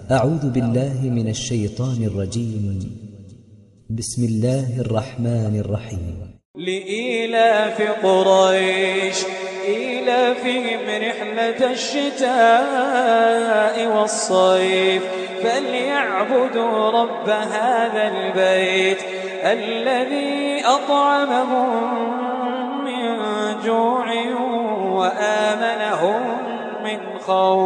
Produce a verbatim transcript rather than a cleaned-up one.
أعوذ بالله من الشيطان الرجيم. بسم الله الرحمن الرحيم. لإيلاف قريش إيلافهم رحلة الشتاء والصيف فليعبدوا رب هذا البيت الذي أطعمهم من جوع وآمنهم من خوف.